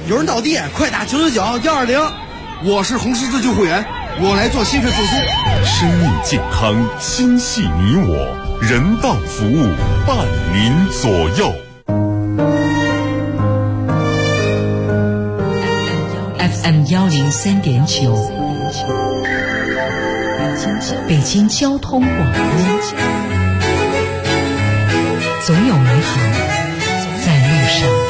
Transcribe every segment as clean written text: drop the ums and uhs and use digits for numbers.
有人倒地，快打999-120。 我是红十字救护员，我来做心肺复苏。 生命健康，心系你我，人道服务伴您左右。 FM 103.9，北京交通广播，总有美好在路上。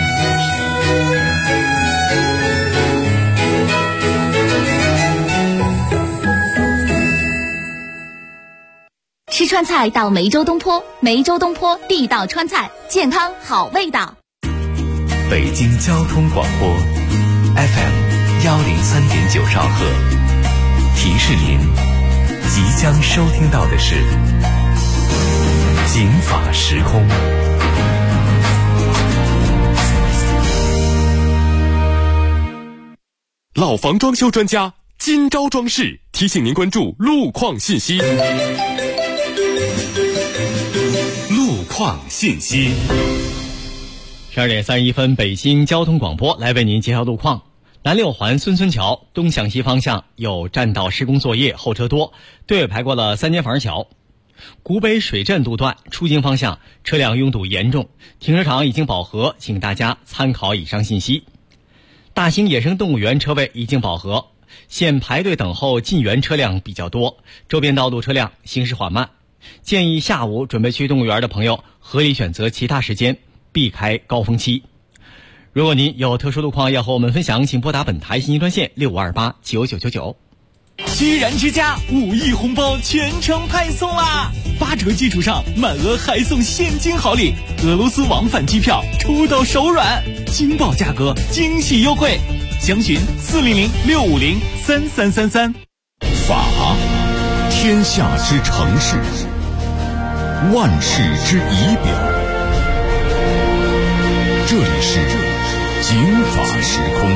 吃川菜到梅州东坡，梅州东坡地道川菜，健康好味道。 北京交通广播 FM 103.9兆赫，提示您即将收听到的是警法时空。 老房装修专家金招装饰提醒您关注路况信息。路况信息。 12点31分，北京交通广播来为您介绍路况。南六环孙村桥东向西方向有占道施工作业，后车多，队尾排过了3间房桥。古北水镇路段出京方向车辆拥堵严重，停车场已经饱和，请大家参考以上信息。大兴野生动物园车位已经饱和，现排队等候进园车辆比较多，周边道路车辆行驶缓慢，建议下午准备去动物园的朋友合理选择其他时间，避开高峰期。如果您有特殊路况要和我们分享，请拨打本台信息专线65289999。 居然之家5亿红包全程派送啦！8折基础上满额还送现金好礼，俄罗斯往返机票出到手软，惊爆价格，惊喜优惠，详询400-650-3333。 法，天下之城市，万世之仪表。这里是警法时空。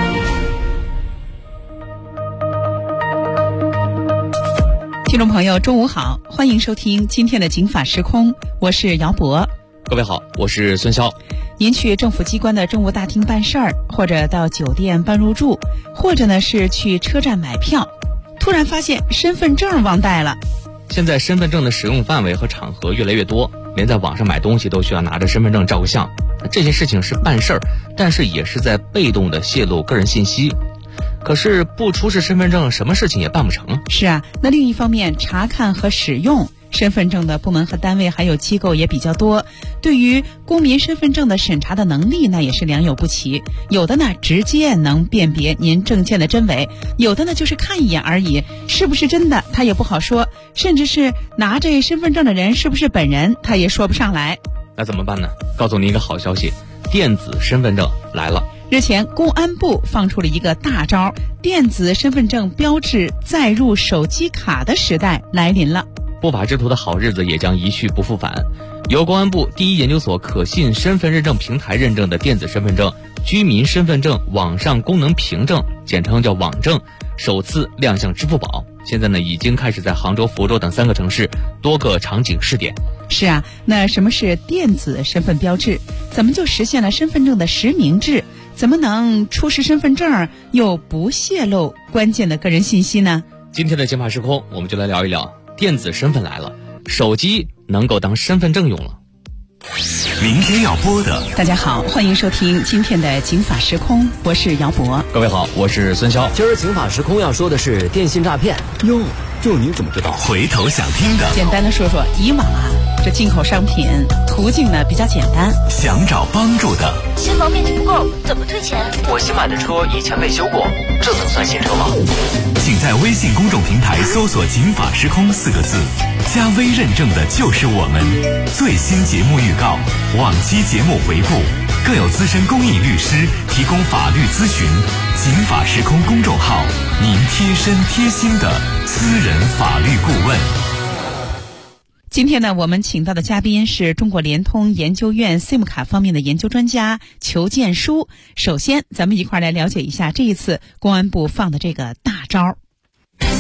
听众朋友中午好，欢迎收听今天的警法时空，我是姚博。 各位好，我是孙潇。 您去政府机关的政务大厅办事儿，或者到酒店办入住，或者呢是去车站买票，突然发现身份证忘带了。 现在身份证的使用范围和场合越来越多，连在网上买东西都需要拿着身份证照个相。这些事情是办事儿，但是也是在被动的泄露个人信息。可是不出示身份证，什么事情也办不成。 是啊，那另一方面，查看和使用身份证的部门和单位还有机构也比较多，对于公民身份证的审查的能力那也是良莠不齐。有的呢直接能辨别您证件的真伪，有的呢就是看一眼而已，是不是真的他也不好说，甚至是拿着身份证的人是不是本人他也说不上来。 那怎么办呢？告诉您一个好消息，电子身份证来了。 日前公安部放出了一个大招，电子身份证标志载入手机卡的时代来临了。 不法之徒的好日子也将一去不复返。由公安部第一研究所可信身份认证平台认证的电子身份证居民身份证网上功能凭证，简称叫网证，首次亮相支付宝。现在呢已经开始在杭州、福州等3个城市多个场景试点。 是啊，那什么是电子身份标志？怎么就实现了身份证的实名制？怎么能出示身份证又不泄露关键的个人信息呢？ 今天的警法时空，我们就来聊一聊电子身份来了，手机能够当身份证用了。 明天要播的， 大家好，欢迎收听今天的警法时空，我是姚博。 各位好，我是孙潇。 今儿警法时空要说的是电信诈骗。 哟，这您怎么知道？回头想听的， 简单的说说，以往啊，这进口商品途径呢比较简单， 想找帮助的， 新房面积不够，怎么退钱？ 我新买的车以前被修过，这能算新车吗？ 请在微信公众平台搜索警法时空4个字，加微认证的就是我们。最新节目预告，往期节目回顾，更有资深公益律师提供法律咨询。警法时空公众号，您贴身贴心的私人法律顾问。 今天呢，我们请到的嘉宾是中国联通研究院 SIM 卡方面的研究专家裘建书。首先，咱们一块来了解一下这一次公安部放的这个大招。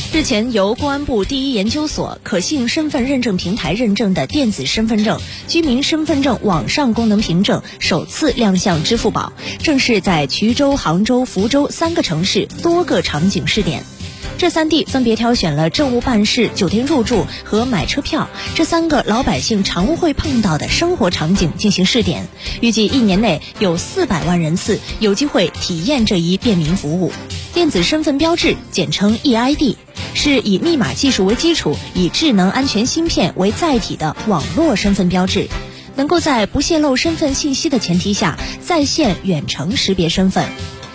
日前，由公安部第一研究所可信身份认证平台认证的电子身份证、居民身份证网上功能凭证首次亮相支付宝，正式在衢州、杭州、福州3个城市多个场景试点。这3地分别挑选了政务办事、酒店入住和买车票这3个老百姓常会碰到的生活场景进行试点，预计1年内有400万人次有机会体验这一便民服务。电子身份标志简称 EID， 是以密码技术为基础，以智能安全芯片为载体的网络身份标志，能够在不泄露身份信息的前提下在线远程识别身份。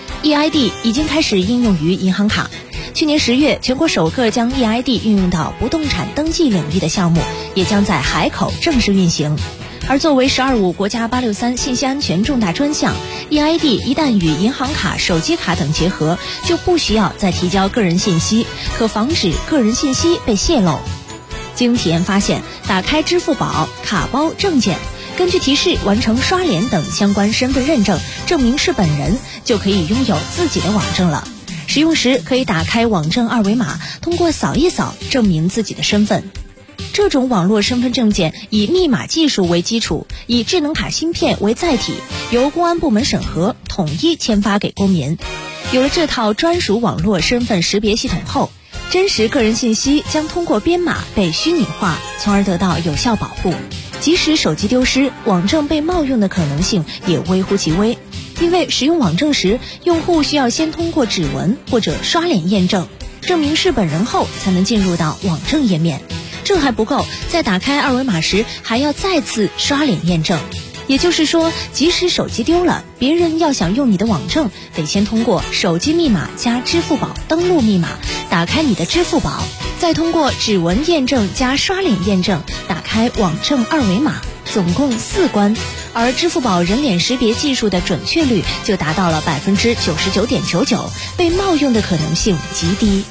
EID 已经开始应用于银行卡，去年10月，全国首个将 EID 运用到不动产登记领域的项目，也将在海口正式运行。而作为“15+5”国家863信息安全重大专项 ，EID 一旦与银行卡、手机卡等结合，就不需要再提交个人信息，可防止个人信息被泄露。经体验发现，打开支付宝、卡包、证件，根据提示完成刷脸等相关身份认证，证明是本人，就可以拥有自己的网证了。使用时可以打开网证2维码，通过扫一扫证明自己的身份。这种网络身份证件以密码技术为基础，以智能卡芯片为载体，由公安部门审核，统一签发给公民。有了这套专属网络身份识别系统后，真实个人信息将通过编码被虚拟化，从而得到有效保护。即使手机丢失，网证被冒用的可能性也微乎其微。因为使用网证时，用户需要先通过指纹或者刷脸验证，证明是本人后才能进入到网证页面。这还不够，在打开2维码时还要再次刷脸验证。也就是说，即使手机丢了，别人要想用你的网证，得先通过手机密码加支付宝登录密码打开你的支付宝，再通过指纹验证加刷脸验证打开网证2维码，总共4关。而支付宝人脸识别技术的准确率就达到了99.99%，被冒用的可能性极低。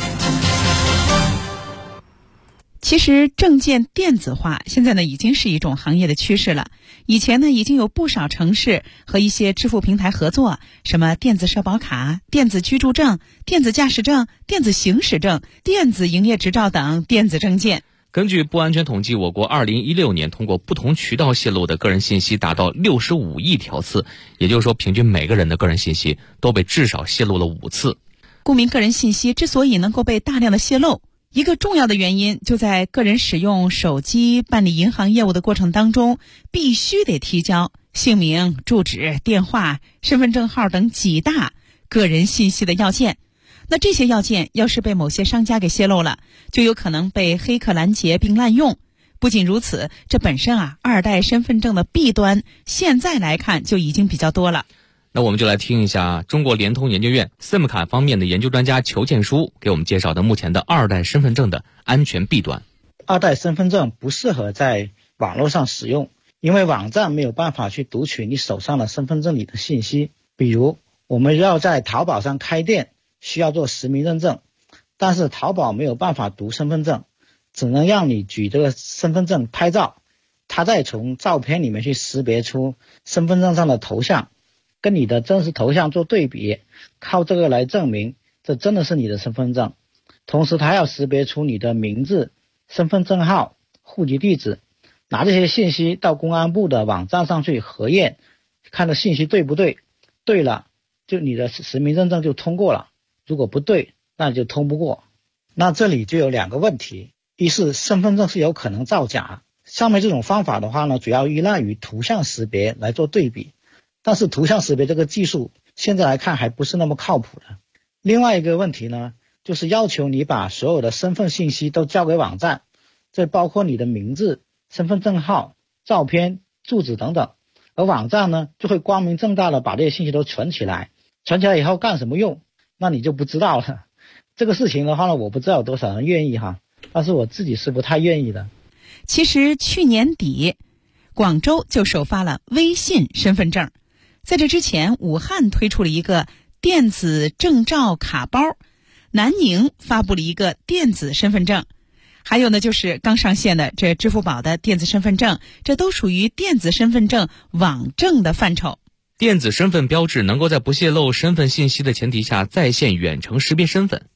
其实证件电子化现在呢已经是一种行业的趋势了。以前呢已经有不少城市和一些支付平台合作，什么电子社保卡、电子居住证、电子驾驶证、电子行驶证、电子营业执照等电子证件。 根据不安全统计，我国2016年通过不同渠道泄露的个人信息达到65亿条次，也就是说平均每个人的个人信息都被至少泄露了5次。 公民个人信息之所以能够被大量的泄露，一个重要的原因就在个人使用手机办理银行业务的过程当中，必须得提交姓名、住址、电话、身份证号等几大个人信息的要件。那这些要件要是被某些商家给泄露了，就有可能被黑客拦截并滥用。不仅如此，这本身二代身份证的弊端现在来看就已经比较多了。 那我们就来听一下中国联通研究院 SIM 卡方面的研究专家裘建书给我们介绍的目前的2代身份证的安全弊端。 2代身份证不适合在网络上使用，因为网站没有办法去读取你手上的身份证里的信息。比如我们要在淘宝上开店，需要做实名认证，但是淘宝没有办法读身份证，只能让你举这个身份证拍照，它再从照片里面去识别出身份证上的头像，跟你的真实头像做对比，靠这个来证明这真的是你的身份证。同时它要识别出你的名字、身份证号、户籍地址，拿这些信息到公安部的网站上去核验，看这信息对不对，对了就你的实名认证就通过了，如果不对那就通不过。那这里就有2个问题，一是身份证是有可能造假，上面这种方法的话呢，主要依赖于图像识别来做对比，但是图像识别这个技术现在来看还不是那么靠谱的。另外一个问题呢，就是要求你把所有的身份信息都交给网站，这包括你的名字、身份证号、照片、住址等等，而网站呢就会光明正大的把这些信息都存起来，存起来以后干什么用，那你就不知道了。这个事情的话呢，我不知道有多少人愿意但是我自己是不太愿意的。 其实去年底广州就首发了微信身份证，在这之前武汉推出了一个电子证照卡包，南宁发布了一个电子身份证，还有呢就是刚上线的这支付宝的电子身份证，这都属于电子身份证网证的范畴。 电子身份标志能够在不泄露身份信息的前提下在线远程识别身份。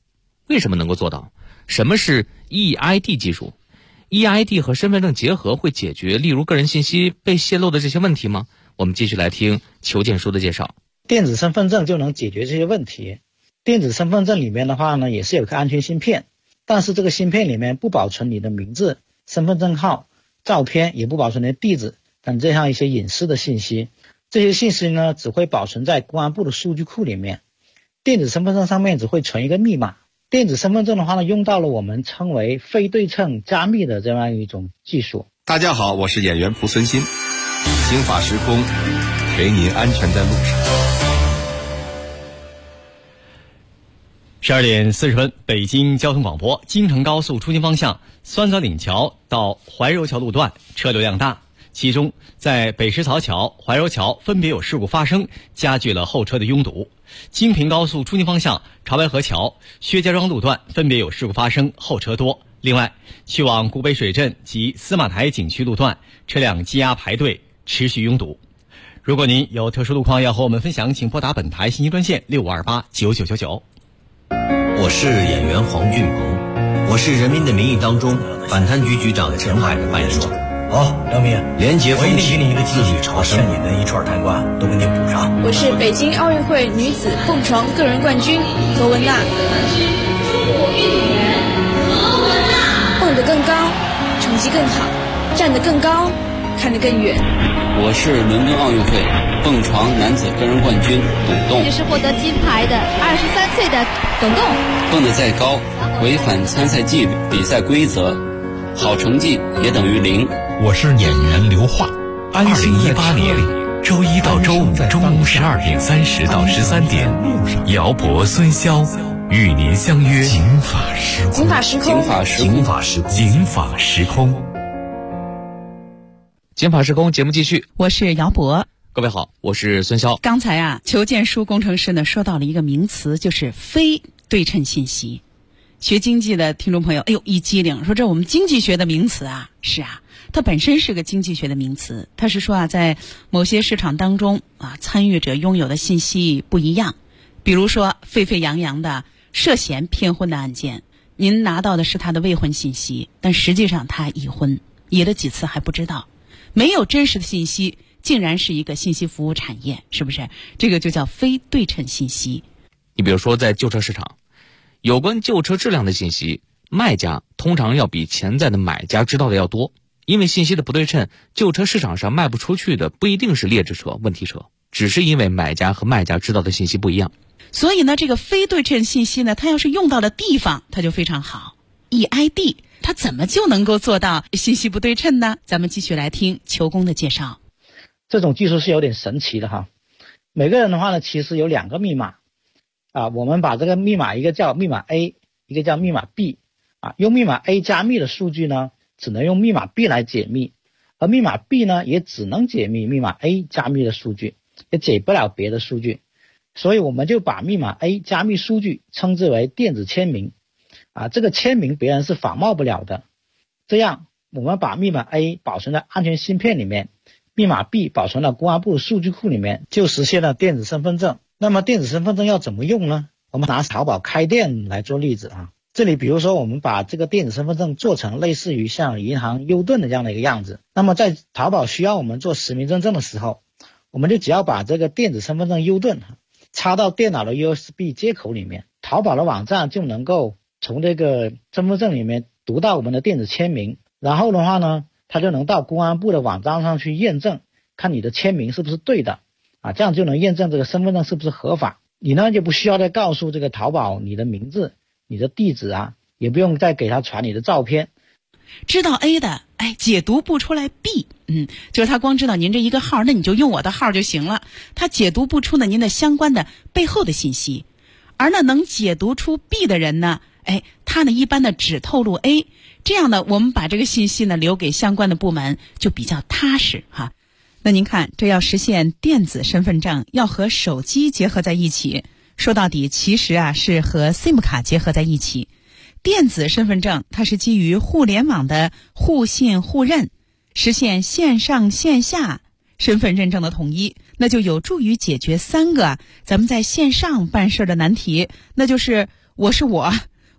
为什么能够做到？什么是 EID 技术？ EID 和身份证结合会解决例如个人信息被泄露的这些问题吗？我们继续来听裘建书的介绍。 电子身份证就能解决这些问题。电子身份证里面的话呢，也是有个安全芯片，但是这个芯片里面不保存你的名字、身份证号、照片，也不保存你的地址等这样一些隐私的信息。这些信息呢，只会保存在公安部的数据库里面。电子身份证上面只会存一个密码。电子身份证的话呢，用到了我们称为非对称加密的这样一种技术。 大家好，我是演员蒲森新，刑法时空，陪您安全在路上。 12点40分，北京交通广播。京承高速出京方向酸枣岭桥到怀柔桥路段车流量大，其中在北石槽桥、怀柔桥分别有事故发生，加剧了后车的拥堵。京平高速出京方向潮白河桥、薛家庄路段分别有事故发生，后车多。另外，去往古北水镇及司马台景区路段车辆积压排队，持续拥堵。如果您有特殊路况要和我们分享，请拨打本台信息专线65289999。 我是演员黄俊鹏，我是《人民的名义》当中反贪局局长陈海的扮演者。 好，梁明， 廉洁风气，自律朝圣，你的一串抬棺都给你补上。 我是北京奥运会女子蹦床个人冠军何文娜。蹦得更高，成绩更好，站得更高，看得更远。 我是伦敦奥运会蹦床男子个人冠军董栋。 也是获得金牌的23岁的董栋。 蹦得再高，违反参赛纪律、比赛规则，好成绩也等于0。 我是演员刘化。2018年周一到周五中午12点30到13点，姚博、孙潇与您相约警法时空。 警法时空， 警法时空。警法时空节目继续， 我是姚博。 各位好，我是孙潇。 刚才啊，裘建书工程师呢说到了一个名词，就是非对称信息。学经济的听众朋友，哎呦一激灵，说这我们经济学的名词啊。是啊，它本身是个经济学的名词。它是说啊，在某些市场当中啊，参与者拥有的信息不一样。比如说沸沸扬扬的涉嫌骗婚的案件，您拿到的是他的未婚信息，但实际上他已婚，结了几次还不知道。没有真实的信息，竟然是一个信息服务产业，是不是？这个就叫非对称信息。 你比如说在旧车市场，有关旧车质量的信息，卖家通常要比潜在的买家知道的要多。因为信息的不对称，旧车市场上卖不出去的不一定是劣质车、问题车，只是因为买家和卖家知道的信息不一样。 所以呢，这个非对称信息呢，它要是用到的地方，它就非常好。EID 它怎么就能够做到信息不对称呢？咱们继续来听裘工的介绍。 这种技术是有点神奇的哈。每个人的话呢，其实有2个密码啊，我们把这个密码一个叫密码 A， 一个叫密码 B 啊。用密码 A 加密的数据呢，只能用密码 B 来解密，而密码 B 呢，也只能解密密码 A 加密的数据，也解不了别的数据。所以我们就把密码 A 加密数据称之为电子签名啊，这个签名别人是仿冒不了的。这样我们把密码 A 保存在安全芯片里面，密码 B 保存到公安部的数据库里面，就实现了电子身份证。那么电子身份证要怎么用呢？我们拿淘宝开店来做例子啊。这里比如说我们把这个电子身份证做成类似于像银行优盾的这样的一个样子，那么在淘宝需要我们做实名认证的时候，我们就只要把这个电子身份证优盾插到电脑的 USB 接口里面，淘宝的网站就能够从这个身份证里面读到我们的电子签名，然后的话呢，它就能到公安部的网站上去验证，看你的签名是不是对的啊，这样就能验证这个身份证是不是合法。你呢就不需要再告诉这个淘宝你的名字、你的地址啊，也不用再给他传你的照片。 知道 A 的，解读不出来 B， 就是他光知道您这一个号，那你就用我的号就行了。他解读不出呢您的相关的背后的信息，而呢能解读出 B 的人呢，他呢一般的只透露 A， 这样呢我们把这个信息呢留给相关的部门就比较踏实哈。那您看，这要实现电子身份证，要和手机结合在一起，说到底其实啊是和 SIM 卡结合在一起。电子身份证它是基于互联网的互信互认，实现线上线下身份认证的统一，那就有助于解决3个咱们在线上办事的难题，那就是我是我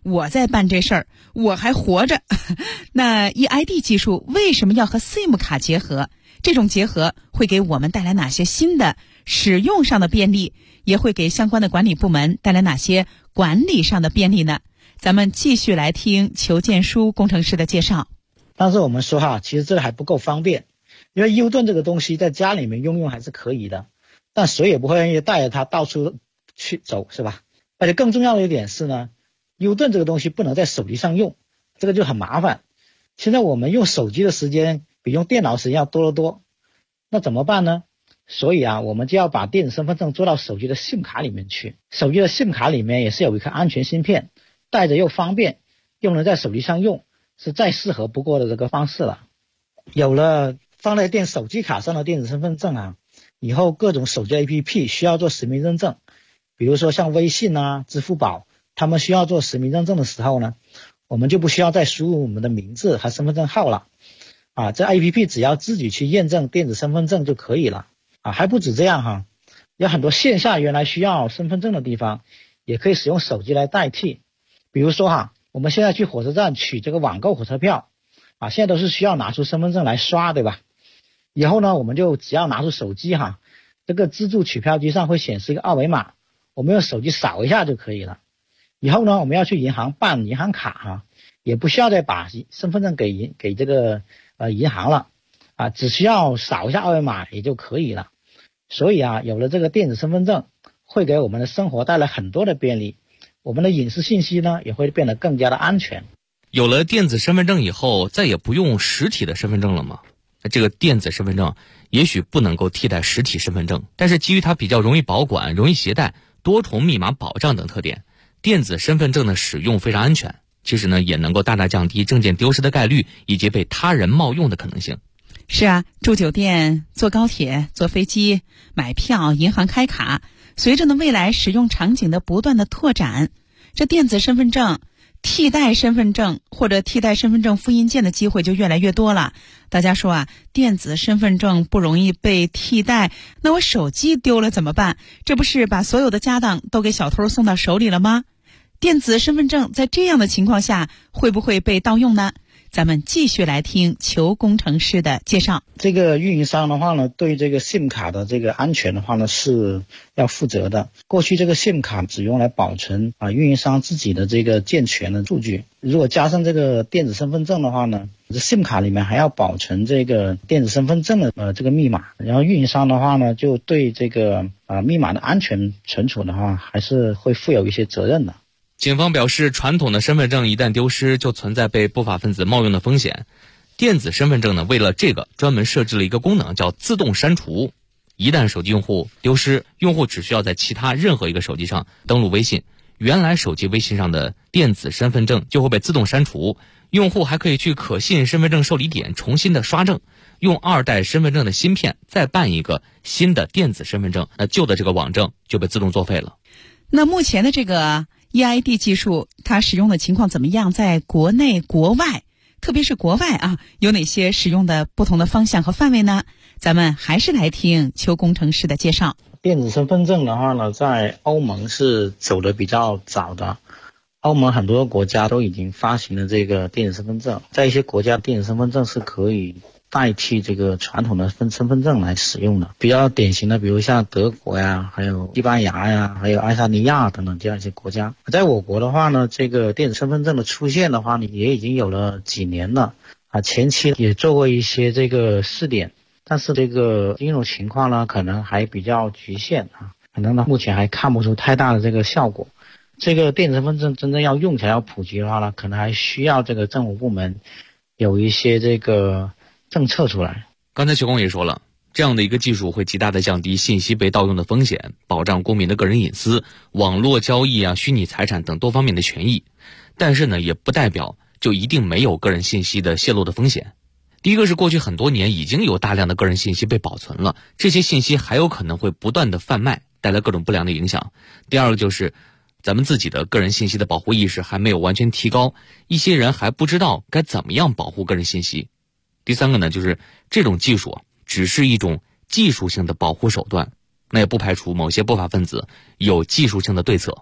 我在办这事儿，我还活着。那 EID 技术为什么要和 SIM 卡结合？这种结合会给我们带来哪些新的使用上的便利，也会给相关的管理部门带来哪些管理上的便利呢？咱们继续来听裘建书工程师的介绍。 但是我们说其实这个还不够方便，因为 U 盾这个东西在家里面用还是可以的，但谁也不会愿意带着它到处去走，是吧？而且更重要的一点是呢，U 盾这个东西不能在手机上用，这个就很麻烦。现在我们用手机的时间比用电脑时间要多得多，那怎么办呢？所以我们就要把电子身份证做到手机的 SIM 卡里面去。手机的 SIM 卡里面也是有一颗安全芯片，带着又方便，又能在手机上用，是再适合不过的这个方式了。有了放在手机卡上的电子身份证以后各种手机 APP 需要做实名认证，比如说像微信支付宝，他们需要做实名认证的时候呢，我们就不需要再输入我们的名字和身份证号了这 APP 只要自己去验证电子身份证就可以了还不止这样有很多线下原来需要身份证的地方也可以使用手机来代替。比如说我们现在去火车站取这个网购火车票现在都是需要拿出身份证来刷，对吧？以后呢，我们就只要拿出手机这个自助取票机上会显示一个二维码，我们用手机扫一下就可以了。以后呢，我们要去银行办银行卡也不需要再把身份证给这个银行了只需要扫一下二维码也就可以了。所以有了这个电子身份证，会给我们的生活带来很多的便利，我们的隐私信息呢也会变得更加的安全。 有了电子身份证以后，再也不用实体的身份证了吗？这个电子身份证也许不能够替代实体身份证，但是基于它比较容易保管、容易携带、多重密码保障等特点，电子身份证的使用非常安全。其实呢，也能够大大降低证件丢失的概率以及被他人冒用的可能性。 是住酒店、坐高铁、坐飞机、买票、银行开卡，随着呢未来使用场景的不断的拓展，这电子身份证替代身份证或者替代身份证复印件的机会就越来越多了。大家说电子身份证不容易被替代，那我手机丢了怎么办？这不是把所有的家当都给小偷送到手里了吗？电子身份证在这样的情况下会不会被盗用呢？咱们继续来听裘工程师的介绍。 这个运营商的话呢，对这个 SIM 卡的这个安全的话呢是要负责的。过去这个 SIM 卡只用来保存运营商自己的这个健全的数据，如果加上这个电子身份证的话呢，这 SIM 卡里面还要保存这个电子身份证的这个密码，然后运营商的话呢就对这个密码的安全存储的话还是会负有一些责任的。 警方表示，传统的身份证一旦丢失，就存在被不法分子冒用的风险。电子身份证呢，为了这个专门设置了一个功能，叫自动删除。一旦手机用户丢失，用户只需要在其他任何一个手机上登录微信，原来手机微信上的电子身份证就会被自动删除。用户还可以去可信身份证受理点重新的刷证，用2代身份证的芯片再办一个新的电子身份证，那旧的这个网证就被自动作废了。 那目前的这个EID 技术它使用的情况怎么样？在国内国外，特别是国外有哪些使用的不同的方向和范围呢？咱们还是来听裘工程师的介绍。 电子身份证的话呢，在欧盟是走得比较早的，欧盟很多国家都已经发行了这个电子身份证，在一些国家电子身份证是可以代替这个传统的身份证来使用的。比较典型的比如像德国呀，还有西班牙呀，还有爱沙尼亚等等这样一些国家。在我国的话呢，这个电子身份证的出现的话呢，也已经有了几年了前期也做过一些这个试点，但是这个应用情况呢可能还比较局限可能呢目前还看不出太大的这个效果。这个电子身份证真正要用起来要普及的话呢，可能还需要这个政府部门有一些这个政策出来。 刚才裘工也说了，这样的一个技术会极大的降低信息被盗用的风险，保障公民的个人隐私、网络交易虚拟财产等多方面的权益。但是呢，也不代表就一定没有个人信息的泄露的风险。第一个是过去很多年已经有大量的个人信息被保存了，这些信息还有可能会不断的贩卖，带来各种不良的影响。第二个就是咱们自己的个人信息的保护意识还没有完全提高，一些人还不知道该怎么样保护个人信息。第三个呢，就是这种技术只是一种技术性的保护手段，那也不排除某些不法分子有技术性的对策。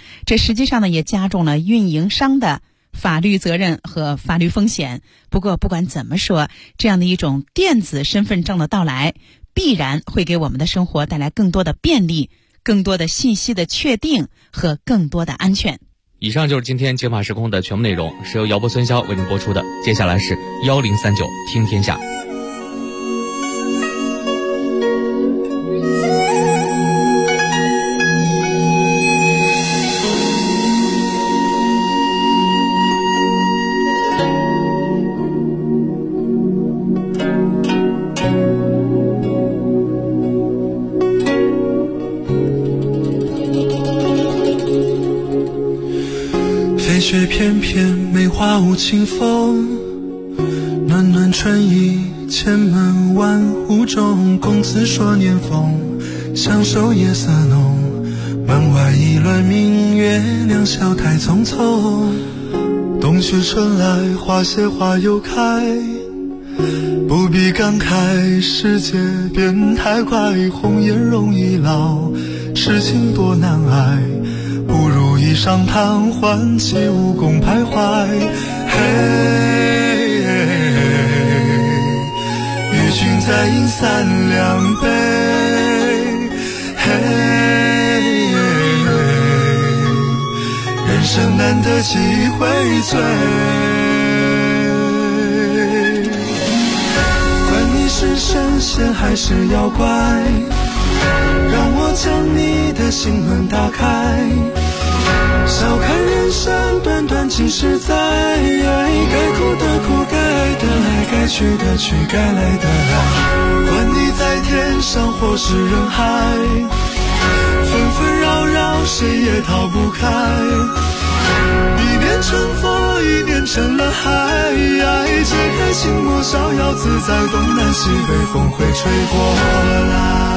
这实际上呢也加重了运营商的法律责任和法律风险。不过不管怎么说，这样的一种电子身份证的到来，必然会给我们的生活带来更多的便利，更多的信息的确定和更多的安全。 以上就是今天警法时空的全部内容，是由姚波、孙潇为您播出的。接下来是1039听天下。 雪翩翩，梅花舞清风，暖暖春意，千门万户中。公子说年丰，相守夜色浓。门外一轮明月，两小台匆匆。冬去春来，花谢花又开，不必感慨，世界变太快。红颜容易老，痴情多难挨，不如一上贪欢，起舞共徘徊。嘿，与君再饮三两杯。嘿，人生难得几回醉。管你是神仙还是妖怪，让我将你的心门打开。笑看人生短短几十载，该哭的哭，该爱的爱，该去的去，该来的来。管你在天上或是人海，纷纷扰扰谁也逃不开。一念成佛，一念成了海，解开心魔，逍遥自在，东南西北风会吹过来。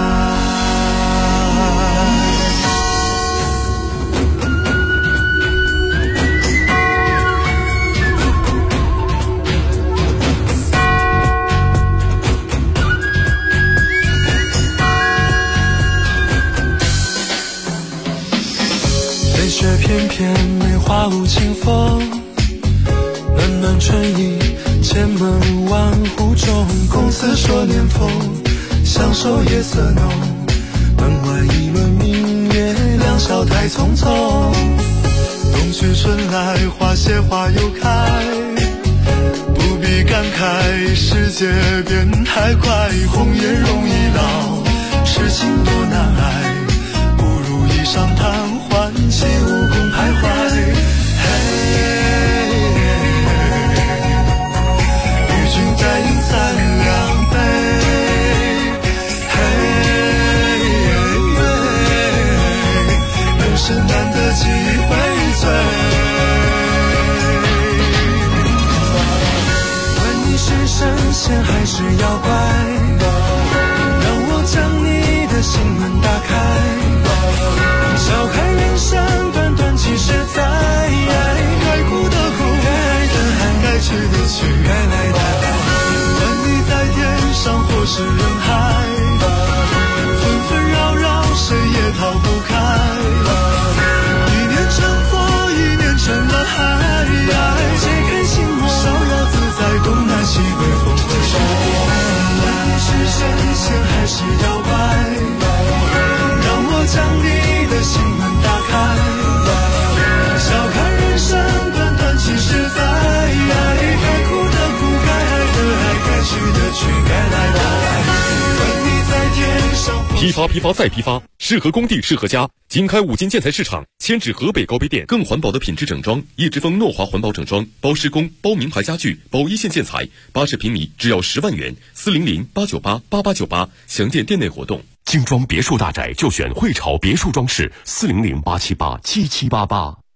雪翩翩，梅花舞清风，暖暖春意，千门万户中。公子说年丰，相守夜色浓。门外一轮明月，两小台匆匆。冬去春来，花谢花又开，不必感慨，世界变太快。红颜容易老，痴情多难挨，不如一上贪欢，起舞共徘徊。嘿，与君再饮三两杯。嘿，人生难得几回醉。管你是神仙还是妖怪，让我将你的心门打开。笑看人生短短几十载，该哭的哭，该爱的爱，该去的去，该来的来。管你在天上或是人海，纷纷扰扰谁也逃不开。一念成佛，一念成了海，解开心魔，逍遥自在，东南西北风会吹过来。你是神仙还是妖怪，让我将你的心门打开。笑看人生短短几十载，该哭的哭，该爱的爱，该去的去，该来的来。管你在天上。 批发再批发，适合工地适合家。经开五金建材市场，迁至河北高碑店，更环保的品质整装。叶之峰诺华环保整装，包施工，包名牌家具，包一线建材，80平米只要10万元，400-898-8898，详见店内活动。 精装别墅大宅就选汇潮别墅装饰，400-878-7788。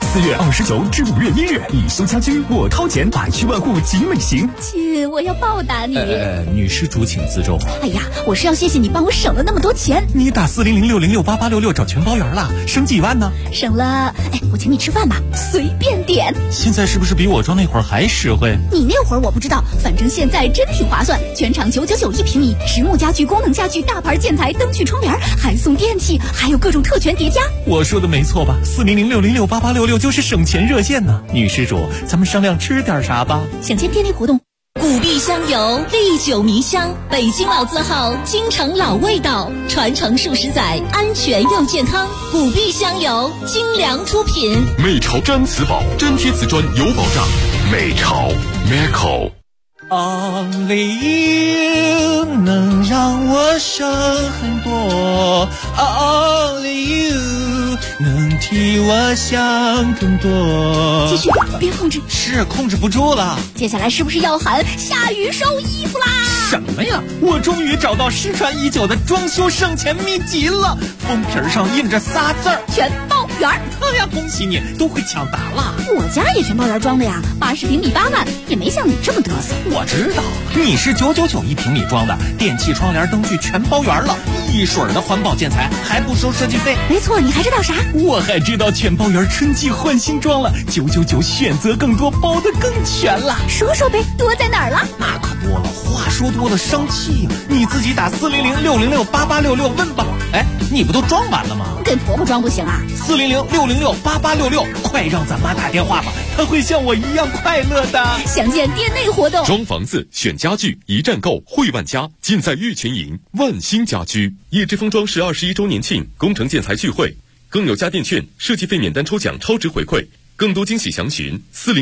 4月29至5月1日，你修家居我掏钱，百区万户集美行。 亲，我要报答你。 女施主请自重。 哎呀，我是要谢谢你帮我省了那么多钱。 你打40060688866找全包圆了，省几万呢？ 省了，我请你吃饭吧，随便点。 现在是不是比我装那会儿还实惠？ 你那会儿我不知道，反正现在真挺划算，全场999一平米，实木家具、功能家具、大牌建材、灯具、窗帘，还送电器，还有各种特权叠加。 我说的没错吧？40060688866就是省钱热线呢。女施主，咱们商量吃点啥吧？ 想见店内活动。 古碧香油，历久弥香，北京老字号，京城老味道，传承数十载，安全又健康。古碧香油，精良出品。 美潮毡瓷宝，粘贴瓷砖有保障。美潮 Meco。 Only you 能让我省很多 ，Only you 能替我想更多。 继续，别控制， 是控制不住了。 接下来是不是要喊下雨收衣服啦？ 什么呀？我终于找到失传已久的装修省钱秘籍了，封皮上印着仨字儿： 全包圆。 哎呀，恭喜你，都会抢答了。 我家也全包圆装的呀，80平米8万，也没像你这么嘚瑟。 我知道，你是999一平米装的，电器、窗帘、灯具全包圆了，一水儿的环保建材，还不收设计费。 没错，你还知道啥？ 我还知道全包圆春季换新装了，999选择更多，包得更全了。 说说呗，多在哪儿了？ 那可多了，话说多了伤气呀。你自己打40060688866问吧。哎，你不都装完了吗？ 跟婆婆装不行啊 ！40060688866，快让咱妈打电话吧，她会像我一样快乐的。 详见店内活动。 装房子选家具，一站购汇万家，尽在玉泉营万兴家居。叶之峰装饰21周年庆工程建材聚会，更有家电券、设计费免单抽奖超值回馈，更多惊喜详询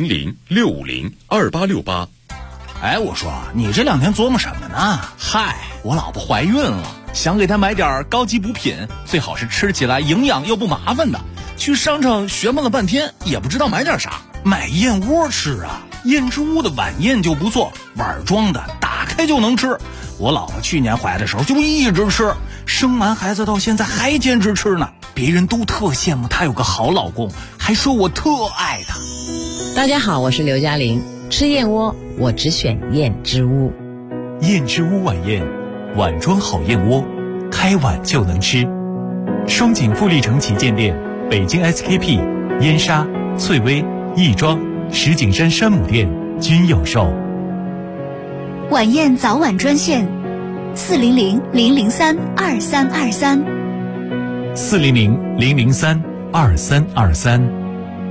40065028868。 哎，我说你这2天琢磨什么呢？ 嗨，我老婆怀孕了，想给她买点高级补品，最好是吃起来营养又不麻烦的。去商场学问了半天，也不知道买点啥。买燕窝吃啊，燕之屋的晚宴就不错，碗装的，打开就能吃。我老婆去年怀的时候就一直吃，生完孩子到现在还坚持吃呢。别人都特羡慕她有个好老公，还说我特爱她。 大家好，我是刘嘉玲。吃燕窝，我只选燕之屋。 燕之屋晚宴，碗装好燕窝，开碗就能吃。双井富力城旗舰店、北京 SKP、燕莎、翠微、亦庄、石景山山姆店均有售。 晚宴早晚专线：400-003-2323。 400-003-2323。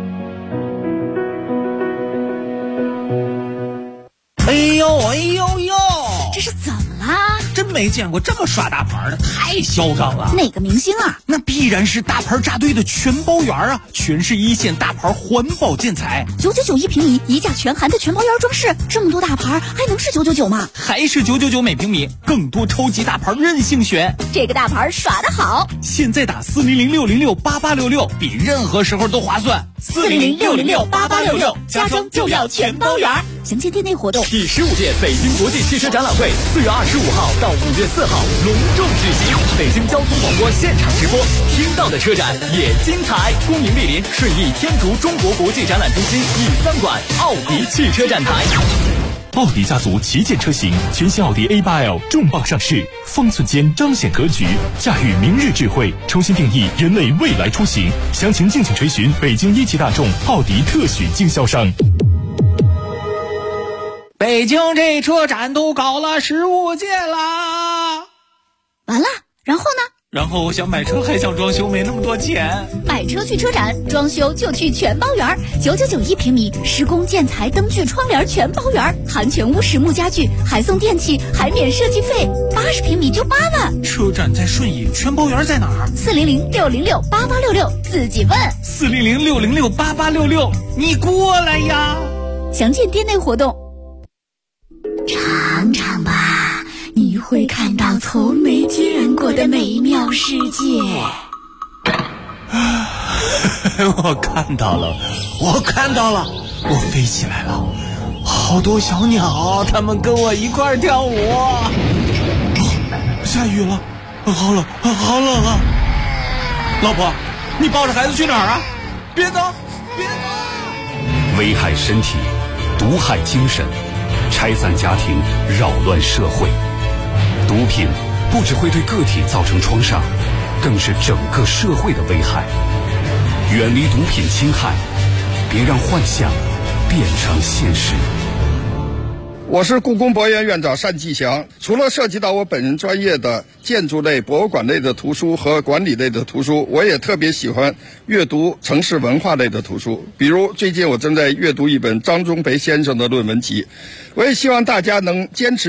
哎呦哎呦呦！ 这是怎么啦？ 真没见过这么耍大牌的，太嚣张了！ 哪个明星啊？ 那必然是大牌扎堆的全包圆啊！全是一线大牌环保建材 ，999一平米，一价全含的全包圆装饰，这么多大牌还能是999吗？ 还是999每平米，更多超级大牌任性选。 这个大牌耍得好！ 现在打40060688866，比任何时候都划算。 40060688866，家装就要全包圆。详见店内活动。 第15届北京国际汽车展览会4月25号到5月4号隆重举行，北京交通广播现场直播，听到的车展也精彩。恭迎莅临顺义天竺中国国际展览中心E3馆奥迪汽车展台。 奥迪家族旗舰车型，全新奥迪 A8L 重磅上市，方寸间彰显格局，驾驭明日智慧，重新定义人类未来出行。详情敬请垂询北京一汽大众奥迪特许经销商。 北京这车展都搞了15届啦， 完了，然后呢？ 然后想买车还想装修，没那么多钱。 买车去车展，装修就去全包圆，999一平米，施工建材、灯具、窗帘全包圆，含全屋实木家具，还送电器，还免设计费，80平米就8万。 车展在顺义，全包圆在哪儿 ？400-606-8866，自己问。 400-606-8866，你过来呀！ 详见店内活动。尝尝吧，你会看到从没见过的美妙世界。 我看到了，我飞起来了，好多小鸟，它们跟我一块儿跳舞。下雨了，好冷啊！老婆，你抱着孩子去哪儿啊？别走， 危害身体，毒害精神，拆散家庭，扰乱社会。毒品不只会对个体造成创伤，更是整个社会的危害。远离毒品侵害，别让幻想变成现实。 我是故宫博物院院长单霁翔。除了涉及到我本人专业的建筑类、博物馆类的图书和管理类的图书，我也特别喜欢阅读城市文化类的图书。比如最近我正在阅读一本张忠培先生的论文集，我也希望大家能坚持